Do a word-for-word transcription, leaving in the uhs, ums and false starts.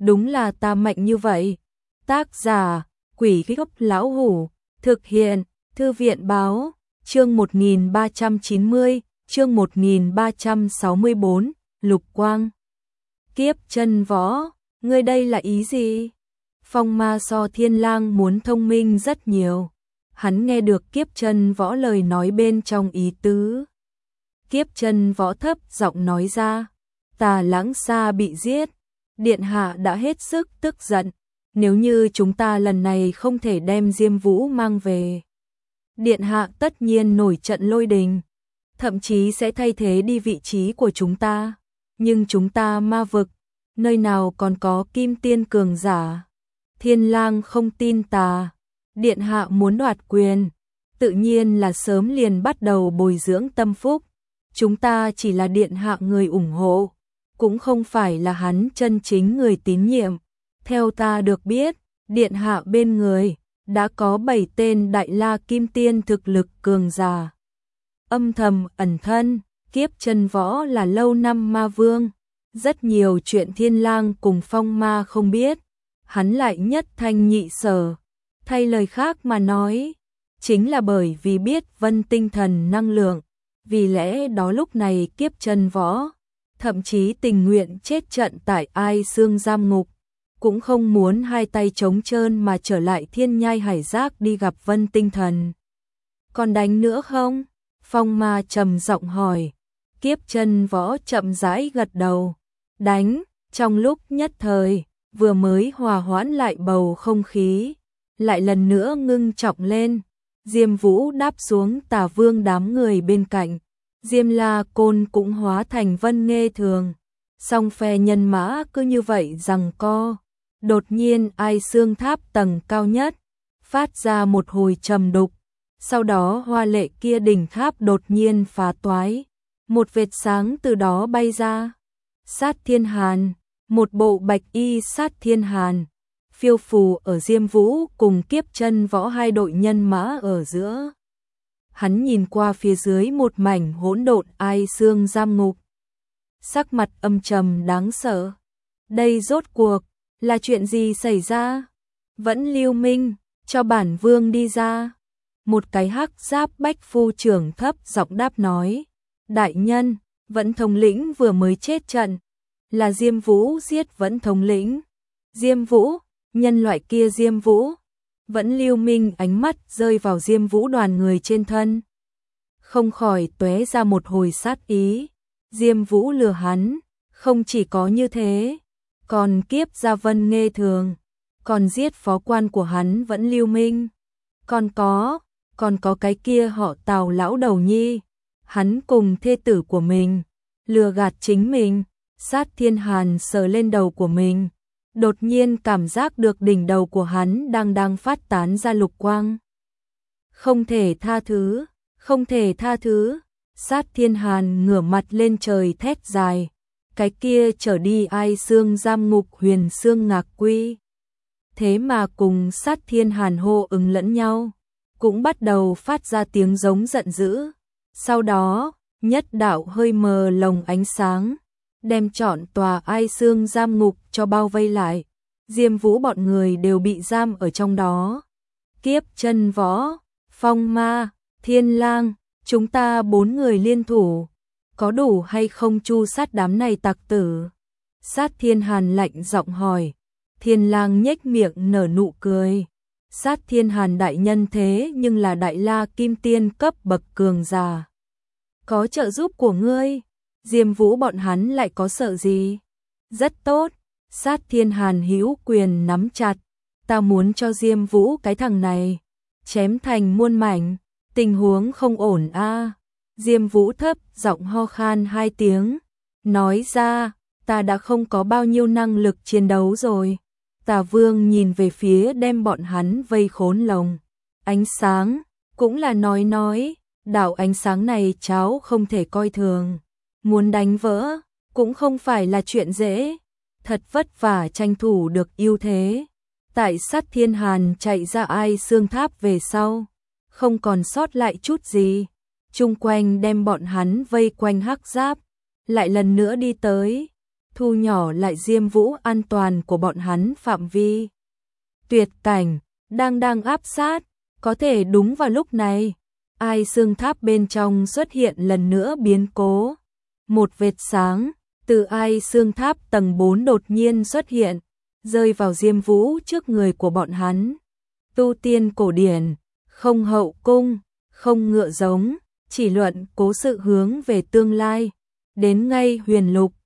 đúng là ta mạnh như vậy. Tác giả, Quỷ Gốc Lão Hủ, thực hiện, Thư viện báo, chương một nghìn ba trăm chín mươi, chương một nghìn ba trăm sáu mươi bốn, Lục Quang. Kiếp chân võ, ngươi đây là ý gì? Phong Ma so Thiên Lang muốn thông minh rất nhiều. Hắn nghe được Kiếp chân võ lời nói bên trong ý tứ. Kiếp chân võ thấp giọng nói ra, Tà Lãng Sa bị giết, điện hạ đã hết sức tức giận, nếu như chúng ta lần này không thể đem Diêm Vũ mang về, điện hạ tất nhiên nổi trận lôi đình, thậm chí sẽ thay thế đi vị trí của chúng ta, nhưng chúng ta ma vực, nơi nào còn có kim tiên cường giả? Thiên Lang không tin ta, điện hạ muốn đoạt quyền, tự nhiên là sớm liền bắt đầu bồi dưỡng tâm phúc. Chúng ta chỉ là điện hạ người ủng hộ, cũng không phải là hắn chân chính người tín nhiệm. Theo ta được biết, điện hạ bên người đã có bảy tên đại la kim tiên thực lực cường giả. Âm thầm ẩn thân, Kiếp chân võ là lâu năm ma vương, rất nhiều chuyện Thiên Lang cùng Phong Ma không biết, hắn lại nhất thanh nhị sở. Thay lời khác mà nói, chính là bởi vì biết vân tinh thần năng lượng. Vì lẽ đó lúc này Kiếp chân võ, thậm chí tình nguyện chết trận tại Ai Xương giam ngục, cũng không muốn hai tay trống trơn mà trở lại Thiên Nhai Hải Giác đi gặp vân tinh thần. Còn đánh nữa không? Phong Ma trầm giọng hỏi. Kiếp chân võ chậm rãi gật đầu. Đánh, trong lúc nhất thời, vừa mới hòa hoãn lại bầu không khí, lại lần nữa ngưng trọng lên. Diêm Vũ đáp xuống Tà Vương đám người bên cạnh, Diêm La Côn cũng hóa thành Vân Nghê Thường, song phe nhân mã cứ như vậy giằng co. Đột nhiên Ai Xương Tháp tầng cao nhất phát ra một hồi trầm đục, sau đó hoa lệ kia đỉnh tháp đột nhiên phá toái, một vệt sáng từ đó bay ra. Sát Thiên Hàn, một bộ bạch y Sát Thiên Hàn phiêu phù ở Diêm Vũ cùng Kiếp chân võ hai đội nhân mã ở giữa. Hắn nhìn qua phía dưới một mảnh hỗn độn Ai Xương giam ngục, sắc mặt âm trầm đáng sợ. Đây rốt cuộc là chuyện gì xảy ra? Vẫn Lưu Minh, cho bản vương đi ra. Một cái hắc giáp bách phu trưởng thấp giọng đáp nói, đại nhân, Vẫn thống lĩnh vừa mới chết trận, là Diêm Vũ giết Vẫn thống lĩnh. Diêm Vũ, nhân loại kia Diêm Vũ. Vẫn Lưu Minh ánh mắt rơi vào Diêm Vũ đoàn người trên thân, không khỏi tóe ra một hồi sát ý. Diêm Vũ lừa hắn, không chỉ có như thế, còn kiếp ra Vân Nghê Thường, còn giết phó quan của hắn Vẫn Lưu Minh. Còn có, còn có cái kia họ Tào lão đầu nhi, hắn cùng thê tử của mình, lừa gạt chính mình. Sát Thiên Hàn sờ lên đầu của mình, đột nhiên cảm giác được đỉnh đầu của hắn đang đang phát tán ra lục quang. Không thể tha thứ, không thể tha thứ. Sát Thiên Hàn ngửa mặt lên trời thét dài, cái kia trở đi Ai Xương giam ngục Huyền Xương Ngạc Quy. Thế mà cùng Sát Thiên Hàn hô ứng lẫn nhau, cũng bắt đầu phát ra tiếng giống giận dữ. Sau đó, nhất đạo hơi mờ lồng ánh sáng, đem trọn tòa Ai Xương giam ngục cho bao vây lại. Diêm Vũ bọn người đều bị giam ở trong đó. Kiếp chân võ, Phong Ma, Thiên Lang, chúng ta bốn người liên thủ, có đủ hay không chu sát đám này tặc tử? Sát Thiên Hàn lạnh giọng hỏi. Thiên Lang nhếch miệng nở nụ cười. Sát Thiên Hàn đại nhân thế nhưng là đại la kim tiên cấp bậc cường giả, có trợ giúp của ngươi, Diêm Vũ bọn hắn lại có sợ gì? Rất tốt. Sát Thiên Hàn hữu quyền nắm chặt, ta muốn cho Diêm Vũ cái thằng này chém thành muôn mảnh. Tình huống không ổn a. À. Diêm Vũ thấp giọng ho khan hai tiếng, nói ra, ta đã không có bao nhiêu năng lực chiến đấu rồi. Tà Vương nhìn về phía đem bọn hắn vây khốn lồng ánh sáng, cũng là nói nói, đạo ánh sáng này cháu không thể coi thường, muốn đánh vỡ cũng không phải là chuyện dễ, thật vất vả tranh thủ được ưu thế. Tại Sát Thiên Hàn chạy ra Ai Xương Tháp về sau, không còn sót lại chút gì, chung quanh đem bọn hắn vây quanh hắc giáp, lại lần nữa đi tới. thu nhỏ lại Diêm Vũ an toàn của bọn hắn phạm vi. Tuyệt cảnh đang đang áp sát, có thể đúng vào lúc này, Ai Xương Tháp bên trong xuất hiện lần nữa biến cố. Một vệt sáng từ Ai Xương Tháp tầng bốn đột nhiên xuất hiện, rơi vào Diêm Vũ trước người của bọn hắn. Tu tiên cổ điển, không hậu cung, không ngựa giống, chỉ luận cố sự hướng về tương lai, đến ngay huyền lục,